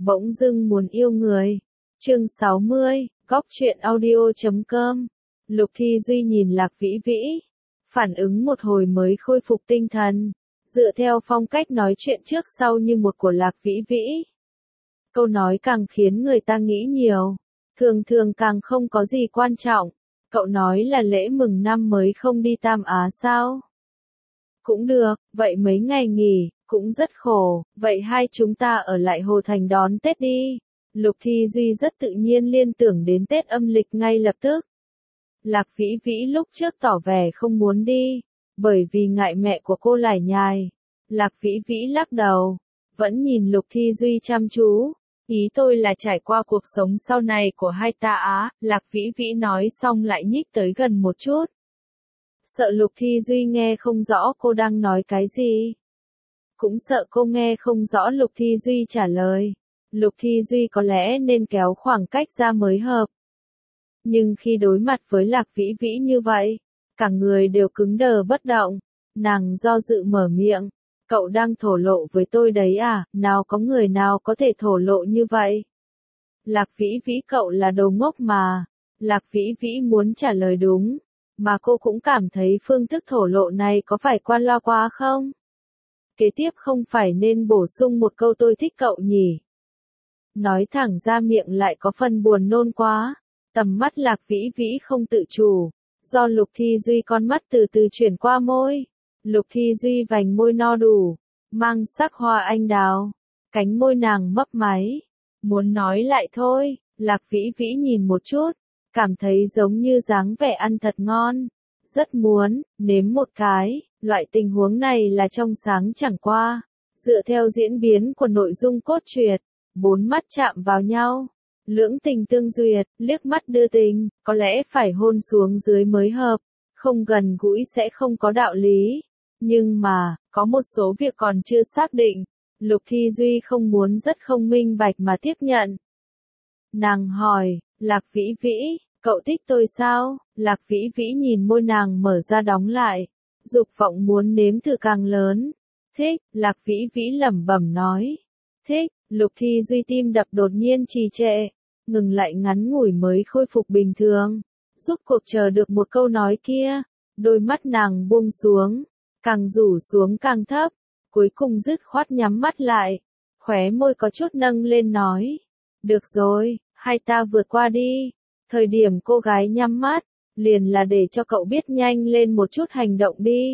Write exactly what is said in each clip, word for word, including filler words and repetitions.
Bỗng dưng muốn yêu người. Chương sáu mươi, góc truyện audio chấm com. Lục Thi Duy nhìn Lạc Vĩ Vĩ, phản ứng một hồi mới khôi phục tinh thần, dựa theo phong cách nói chuyện trước sau như một của Lạc Vĩ Vĩ. Câu nói càng khiến người ta nghĩ nhiều, thường thường càng không có gì quan trọng. Cậu nói là lễ mừng năm mới không đi Tam Á sao? Cũng được, vậy mấy ngày nghỉ, cũng rất khổ, vậy hai chúng ta ở lại Hồ Thành đón Tết đi. Lục Thi Duy rất tự nhiên liên tưởng đến Tết âm lịch ngay lập tức. Lạc Vĩ Vĩ lúc trước tỏ vẻ không muốn đi, bởi vì ngại mẹ của cô lải nhải. Lạc Vĩ Vĩ lắc đầu, vẫn nhìn Lục Thi Duy chăm chú. Ý tôi là trải qua cuộc sống sau này của hai ta á, Lạc Vĩ Vĩ nói xong lại nhích tới gần một chút. Sợ Lục Thi Duy nghe không rõ cô đang nói cái gì. Cũng sợ cô nghe không rõ Lục Thi Duy trả lời. Lục Thi Duy có lẽ nên kéo khoảng cách ra mới hợp. Nhưng khi đối mặt với Lạc Vĩ Vĩ như vậy, cả người đều cứng đờ bất động. Nàng do dự mở miệng. Cậu đang thổ lộ với tôi đấy à, nào có người nào có thể thổ lộ như vậy? Lạc Vĩ Vĩ cậu là đồ ngốc mà. Lạc Vĩ Vĩ muốn trả lời đúng, mà cô cũng cảm thấy phương thức thổ lộ này có phải qua loa quá không? Kế tiếp không phải nên bổ sung một câu tôi thích cậu nhỉ? Nói thẳng ra miệng lại có phần buồn nôn quá. Tầm mắt Lạc Vĩ Vĩ không tự chủ, do Lục Thi Duy con mắt từ từ chuyển qua môi. Lục Thi Duy vành môi no đủ, mang sắc hoa anh đào, cánh môi nàng mấp máy. Muốn nói lại thôi, Lạc Vĩ Vĩ nhìn một chút, cảm thấy giống như dáng vẻ ăn thật ngon. Rất muốn, nếm một cái, loại tình huống này là trong sáng chẳng qua. Dựa theo diễn biến của nội dung cốt truyện, bốn mắt chạm vào nhau. Lưỡng tình tương duyệt, liếc mắt đưa tình, có lẽ phải hôn xuống dưới mới hợp. Không gần gũi sẽ không có đạo lý. Nhưng mà, có một số việc còn chưa xác định. Lục Thi Duy không muốn rất không minh bạch mà tiếp nhận. Nàng hỏi, Lạc Vĩ Vĩ, cậu thích tôi sao? Lạc Vĩ Vĩ nhìn môi nàng mở ra đóng lại. Dục vọng muốn nếm thử càng lớn. Thích, Lạc Vĩ Vĩ lẩm bẩm nói. Thích, Lục Thi Duy tim đập đột nhiên trì trệ. Ngừng lại ngắn ngủi mới khôi phục bình thường. Rốt cuộc chờ được một câu nói kia. Đôi mắt nàng buông xuống. Càng rủ xuống càng thấp. Cuối cùng dứt khoát nhắm mắt lại. Khóe môi có chút nâng lên nói. Được rồi, hai ta vượt qua đi. Thời điểm cô gái nhắm mắt, liền là để cho cậu biết nhanh lên một chút hành động đi.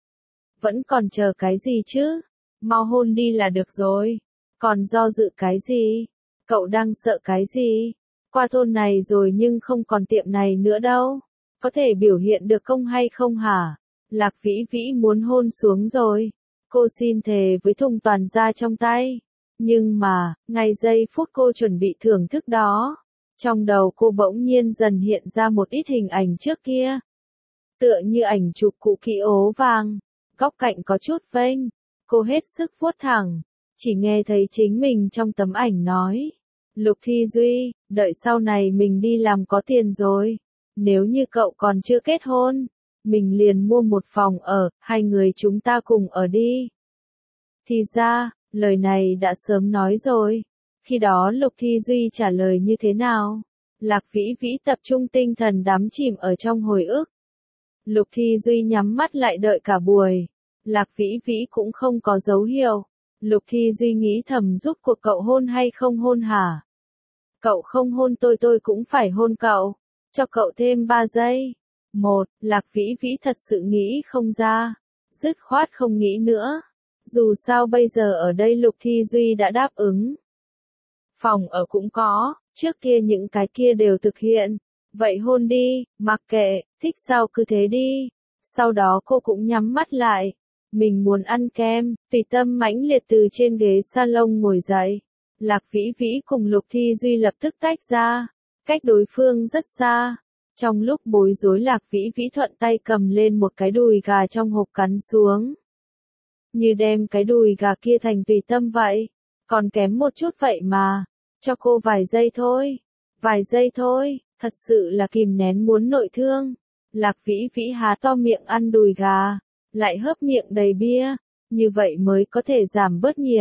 Vẫn còn chờ cái gì chứ? Mau hôn đi là được rồi. Còn do dự cái gì? Cậu đang sợ cái gì? Qua thôn này rồi nhưng không còn tiệm này nữa đâu. Có thể biểu hiện được không hay không hả? Lạc Vĩ Vĩ muốn hôn xuống rồi. Cô xin thề với thùng toàn ra trong tay. Nhưng mà, ngay giây phút cô chuẩn bị thưởng thức đó, trong đầu cô bỗng nhiên dần hiện ra một ít hình ảnh trước kia. Tựa như ảnh chụp cũ kỹ ố vàng, góc cạnh có chút vênh. Cô hết sức vuốt thẳng, chỉ nghe thấy chính mình trong tấm ảnh nói. Lục Thi Duy, đợi sau này mình đi làm có tiền rồi. Nếu như cậu còn chưa kết hôn, mình liền mua một phòng ở, hai người chúng ta cùng ở đi. Thì ra, lời này đã sớm nói rồi. Khi đó Lục Thi Duy trả lời như thế nào? Lạc Vĩ Vĩ tập trung tinh thần đắm chìm ở trong hồi ức. Lục Thi Duy nhắm mắt lại đợi cả buổi. Lạc Vĩ Vĩ cũng không có dấu hiệu. Lục Thi Duy nghĩ thầm giúp cuộc cậu hôn hay không hôn hả? Cậu không hôn tôi tôi cũng phải hôn cậu. Cho cậu thêm ba giây. Một, Lạc Vĩ Vĩ thật sự nghĩ không ra. Dứt khoát không nghĩ nữa. Dù sao bây giờ ở đây Lục Thi Duy đã đáp ứng. Phòng ở cũng có, trước kia những cái kia đều thực hiện. Vậy hôn đi, mặc kệ, thích sao cứ thế đi. Sau đó cô cũng nhắm mắt lại. Mình muốn ăn kem, tùy tâm mãnh liệt từ trên ghế salon ngồi dậy. Lạc Vĩ Vĩ cùng Lục Thi Duy lập tức tách ra, cách đối phương rất xa. Trong lúc bối rối Lạc Vĩ Vĩ thuận tay cầm lên một cái đùi gà trong hộp cắn xuống. Như đem cái đùi gà kia thành tùy tâm vậy. Còn kém một chút vậy mà. Cho cô vài giây thôi. Vài giây thôi, thật sự là kìm nén muốn nội thương. Lạc Vĩ Vĩ há to miệng ăn đùi gà, lại hớp miệng đầy bia. Như vậy mới có thể giảm bớt nhiệt.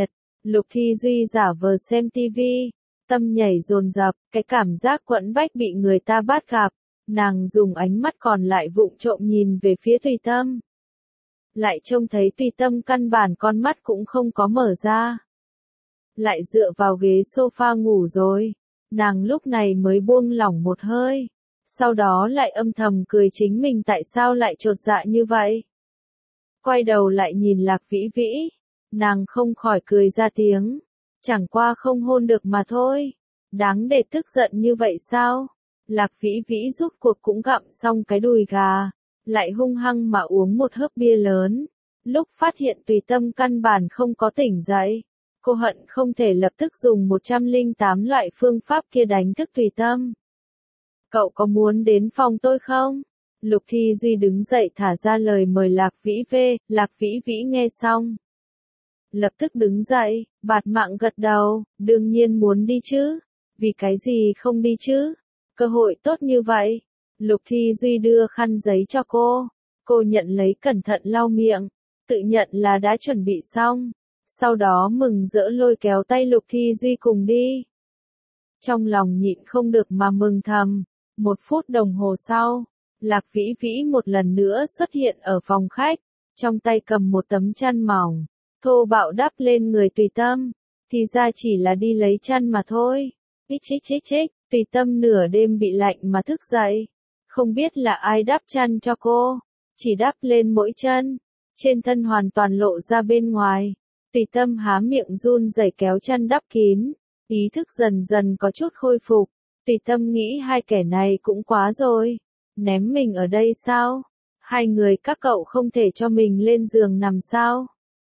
Lục Thi Duy giả vờ xem tivi, tâm nhảy dồn dập, cái cảm giác quẫn bách bị người ta bắt gặp, nàng dùng ánh mắt còn lại vụng trộm nhìn về phía Tùy Tâm. Lại trông thấy Tùy Tâm căn bản con mắt cũng không có mở ra. Lại dựa vào ghế sofa ngủ rồi, nàng lúc này mới buông lỏng một hơi, sau đó lại âm thầm cười chính mình tại sao lại chột dạ như vậy. Quay đầu lại nhìn Lạc Vĩ Vĩ, nàng không khỏi cười ra tiếng, chẳng qua không hôn được mà thôi, đáng để tức giận như vậy sao? Lạc Vĩ Vĩ rút cuộc cũng gặm xong cái đùi gà, lại hung hăng mà uống một hớp bia lớn, lúc phát hiện Tùy Tâm căn bản không có tỉnh dậy, cô hận không thể lập tức dùng một trăm lẻ tám loại phương pháp kia đánh thức Tùy Tâm. Cậu có muốn đến phòng tôi không? Lục Thi Duy đứng dậy thả ra lời mời Lạc Vĩ về, Lạc Vĩ Vĩ nghe xong. Lập tức đứng dậy, bạt mạng gật đầu, đương nhiên muốn đi chứ, vì cái gì không đi chứ, cơ hội tốt như vậy. Lục Thi Duy đưa khăn giấy cho cô, cô nhận lấy cẩn thận lau miệng, tự nhận là đã chuẩn bị xong, sau đó mừng rỡ lôi kéo tay Lục Thi Duy cùng đi. Trong lòng nhịn không được mà mừng thầm, một phút đồng hồ sau, Lạc Vĩ Vĩ một lần nữa xuất hiện ở phòng khách, trong tay cầm một tấm chăn mỏng, thô bạo đắp lên người Tùy Tâm, thì ra chỉ là đi lấy chăn mà thôi. Ích chích chích chích, Tùy Tâm nửa đêm bị lạnh mà thức dậy, không biết là ai đắp chăn cho cô, chỉ đắp lên mỗi chân, trên thân hoàn toàn lộ ra bên ngoài. Tùy Tâm há miệng run rẩy kéo chăn đắp kín, ý thức dần dần có chút khôi phục. Tùy Tâm nghĩ hai kẻ này cũng quá rồi, ném mình ở đây sao? Hai người các cậu không thể cho mình lên giường nằm sao?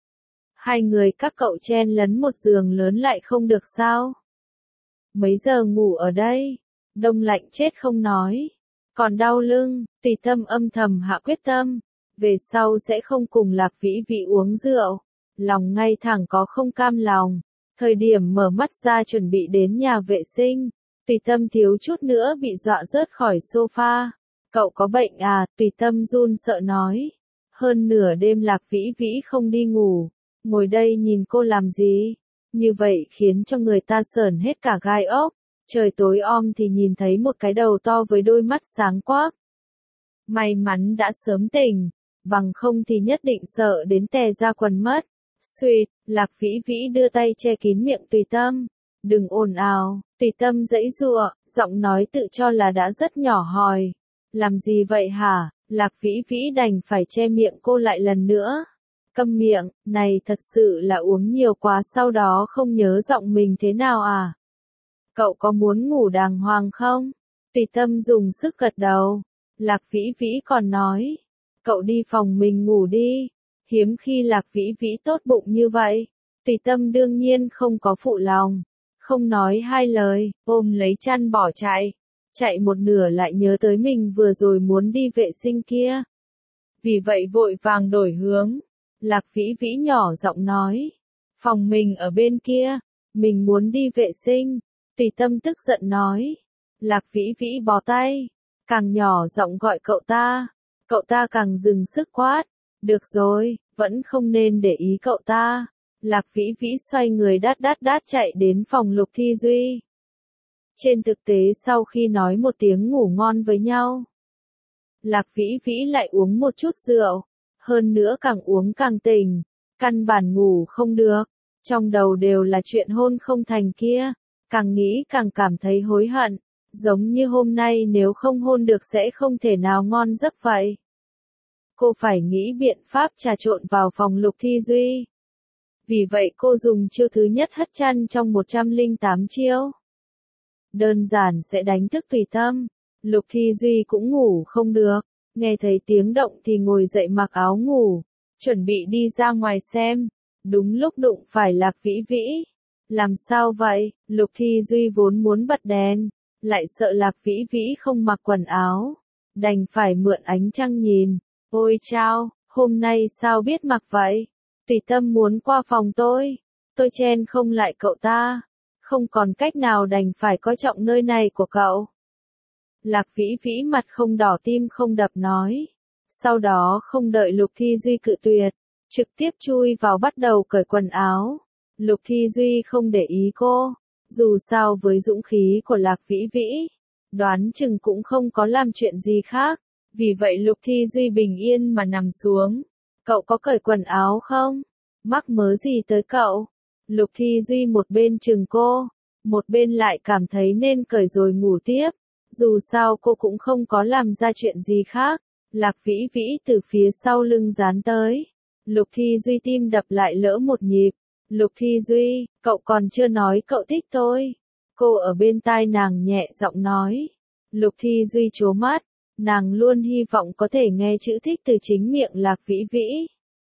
Hai người các cậu chen lấn một giường lớn lại không được sao? Mấy giờ ngủ ở đây? Đông lạnh chết không nói. Còn đau lưng, Tùy Tâm âm thầm hạ quyết tâm, về sau sẽ không cùng Lạc Vĩ Vĩ uống rượu. Lòng ngay thẳng có không cam lòng. Thời điểm mở mắt ra chuẩn bị đến nhà vệ sinh, Tùy Tâm thiếu chút nữa bị dọa rớt khỏi sofa. Cậu có bệnh à? Tùy Tâm run sợ nói. Hơn nửa đêm Lạc Vĩ Vĩ không đi ngủ, ngồi đây nhìn cô làm gì? Như vậy khiến cho người ta sởn hết cả gai ốc. Trời tối om thì nhìn thấy một cái đầu to với đôi mắt sáng quắc. May mắn đã sớm tỉnh, bằng không thì nhất định sợ đến tè ra quần mất. Xuyệt, Lạc Vĩ Vĩ đưa tay che kín miệng Tùy Tâm. Đừng ồn ào, Tùy Tâm giãy giụa, giọng nói tự cho là đã rất nhỏ hòi. Làm gì vậy hả? Lạc Vĩ Vĩ đành phải che miệng cô lại lần nữa. Câm miệng, này thật sự là uống nhiều quá sau đó không nhớ giọng mình thế nào à? Cậu có muốn ngủ đàng hoàng không? Tùy Tâm dùng sức gật đầu. Lạc Vĩ Vĩ còn nói. Cậu đi phòng mình ngủ đi. Hiếm khi Lạc Vĩ Vĩ tốt bụng như vậy. Tùy Tâm đương nhiên không có phụ lòng. Không nói hai lời, ôm lấy chăn bỏ chạy. Chạy một nửa lại nhớ tới mình vừa rồi muốn đi vệ sinh kia. Vì vậy vội vàng đổi hướng. Lạc Vĩ Vĩ nhỏ giọng nói. Phòng mình ở bên kia. Mình muốn đi vệ sinh. Tùy Tâm tức giận nói. Lạc Vĩ Vĩ bó tay. Càng nhỏ giọng gọi cậu ta. Cậu ta càng dừng sức quát. Được rồi, vẫn không nên để ý cậu ta. Lạc Vĩ Vĩ xoay người đát đát đát chạy đến phòng Lục Thi Duy. Trên thực tế sau khi nói một tiếng ngủ ngon với nhau, Lạc Vĩ Vĩ lại uống một chút rượu. Hơn nữa càng uống càng tỉnh. Căn bản ngủ không được. Trong đầu đều là chuyện hôn không thành kia. Càng nghĩ càng cảm thấy hối hận. Giống như hôm nay nếu không hôn được sẽ không thể nào ngon giấc vậy. Cô phải nghĩ biện pháp trà trộn vào phòng Lục Thi Duy. Vì vậy cô dùng chiêu thứ nhất hất chăn trong một trăm lẻ tám chiêu. Đơn giản sẽ đánh thức Tùy Tâm. Lục Thi Duy cũng ngủ không được. Nghe thấy tiếng động thì ngồi dậy mặc áo ngủ. Chuẩn bị đi ra ngoài xem. Đúng lúc đụng phải Lạc Vĩ Vĩ. Làm sao vậy? Lục Thi Duy vốn muốn bật đèn. Lại sợ Lạc Vĩ Vĩ không mặc quần áo. Đành phải mượn ánh trăng nhìn. Ôi chao, hôm nay sao biết mặc vậy? Tùy Tâm muốn qua phòng tôi. Tôi chen không lại cậu ta. Không còn cách nào đành phải coi trọng nơi này của cậu. Lạc Vĩ Vĩ mặt không đỏ tim không đập nói. Sau đó không đợi Lục Thi Duy cự tuyệt. Trực tiếp chui vào bắt đầu cởi quần áo. Lục Thi Duy không để ý cô. Dù sao với dũng khí của Lạc Vĩ Vĩ, đoán chừng cũng không có làm chuyện gì khác. Vì vậy Lục Thi Duy bình yên mà nằm xuống. Cậu có cởi quần áo không? Mắc mớ gì tới cậu? Lục Thi Duy một bên chừng cô, một bên lại cảm thấy nên cởi rồi ngủ tiếp. Dù sao cô cũng không có làm ra chuyện gì khác. Lạc Vĩ Vĩ từ phía sau lưng dán tới. Lục Thi Duy tim đập lại lỡ một nhịp. Lục Thi Duy, cậu còn chưa nói cậu thích tôi. Cô ở bên tai nàng nhẹ giọng nói. Lục Thi Duy trố mắt. Nàng luôn hy vọng có thể nghe chữ thích từ chính miệng Lạc Vĩ Vĩ.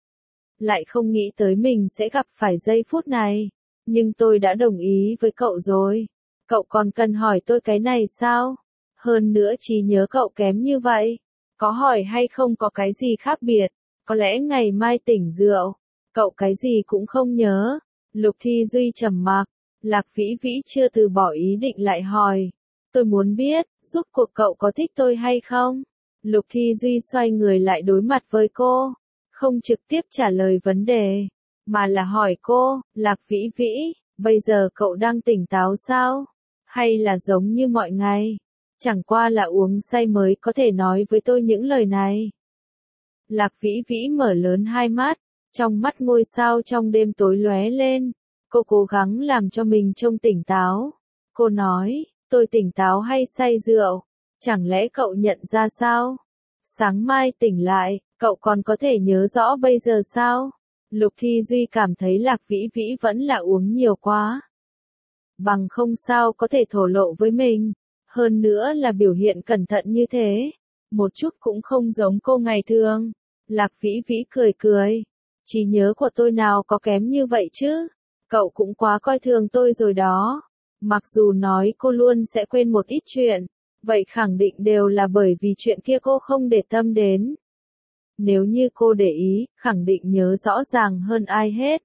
Lại không nghĩ tới mình sẽ gặp phải giây phút này. Nhưng tôi đã đồng ý với cậu rồi. Cậu còn cần hỏi tôi cái này sao? Hơn nữa trí nhớ cậu kém như vậy. Có hỏi hay không có cái gì khác biệt. Có lẽ ngày mai tỉnh rượu. Cậu cái gì cũng không nhớ. Lục Thi Duy trầm mặc. Lạc Vĩ Vĩ chưa từ bỏ ý định lại hỏi. Tôi muốn biết, rốt cuộc cậu có thích tôi hay không? Lục Thi Duy xoay người lại đối mặt với cô. Không trực tiếp trả lời vấn đề. Mà là hỏi cô, Lạc Vĩ Vĩ, bây giờ cậu đang tỉnh táo sao? Hay là giống như mọi ngày? Chẳng qua là uống say mới có thể nói với tôi những lời này. Lạc Vĩ Vĩ mở lớn hai mắt. Trong mắt ngôi sao trong đêm tối lóe lên. Cô cố gắng làm cho mình trông tỉnh táo. Cô nói, tôi tỉnh táo hay say rượu? Chẳng lẽ cậu nhận ra sao? Sáng mai tỉnh lại, cậu còn có thể nhớ rõ bây giờ sao? Lục Thi Duy cảm thấy Lạc Vĩ Vĩ vẫn là uống nhiều quá. Bằng không sao có thể thổ lộ với mình. Hơn nữa là biểu hiện cẩn thận như thế. Một chút cũng không giống cô ngày thường. Lạc Vĩ Vĩ cười cười. Trí nhớ của tôi nào có kém như vậy chứ? Cậu cũng quá coi thường tôi rồi đó. Mặc dù nói cô luôn sẽ quên một ít chuyện. Vậy khẳng định đều là bởi vì chuyện kia cô không để tâm đến. Nếu như cô để ý, khẳng định nhớ rõ ràng hơn ai hết.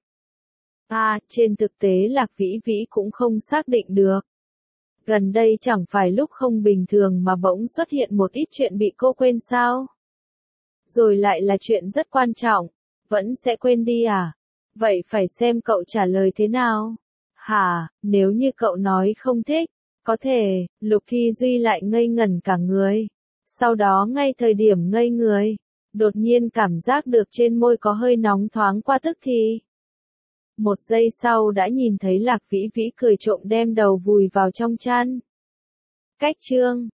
À, trên thực tế Lạc Vĩ Vĩ cũng không xác định được. Gần đây chẳng phải lúc không bình thường mà bỗng xuất hiện một ít chuyện bị cô quên sao? Rồi lại là chuyện rất quan trọng. Vẫn sẽ quên đi à? Vậy phải xem cậu trả lời thế nào? Hả, nếu như cậu nói không thích, có thể, Lục Thi Duy lại ngây ngẩn cả người. Sau đó ngay thời điểm ngây người, đột nhiên cảm giác được trên môi có hơi nóng thoáng qua tức thì. Một giây sau đã nhìn thấy Lạc Vĩ Vĩ cười trộm đem đầu vùi vào trong chăn. Cách chương